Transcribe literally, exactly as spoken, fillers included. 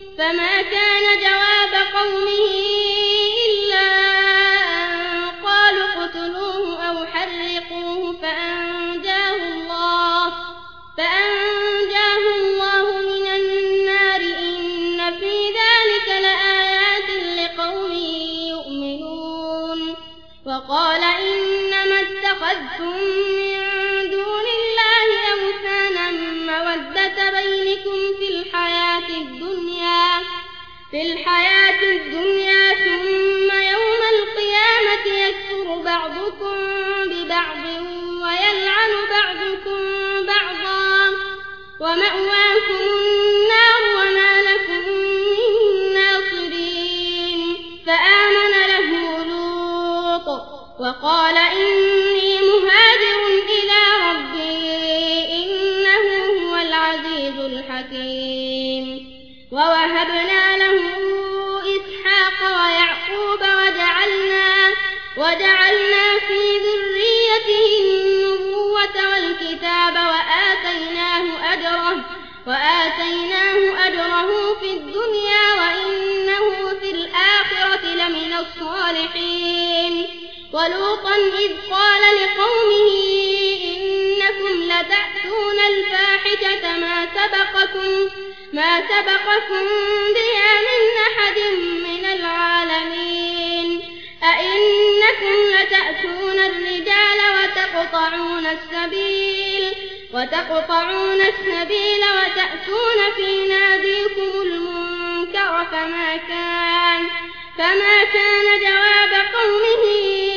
فما كان جواب قومه إلا أن قالوا اقتلوه أو حرقوه فأنجاه الله فأنجاه الله من النار إن في ذلك لآيات لقوم يؤمنون وقال إنما اتخذتم من دون الله أوثانا مودة بينكم في الحياة الدنيا في الحياة الدنيا ثم يوم القيامة يكفر بعضكم ببعض ويلعن بعضكم بعضا ومأواكم النار وما لكم من ناصرين فآمن له لوط وقال إني مهاجر إلى ربي إنه هو العزيز الحكيم ووهبنا له إسحاق ويعقوب وجعلنا, وجعلنا في ذريته النبوة والكتاب وآتيناه أجره, وآتيناه أجره في الدنيا وإنه في الآخرة لمن الصالحين ولوطا إذ قال لقومه إنكم لتأتون الفاحشة ما سبقكم ما سبقكم بها من أحد من العالمين أئنكم لتأتون الرجال وتقطعون السبيل وتقطعون السبيل وتأتون في ناديكم المنكر فما كان فما كان جواب قومه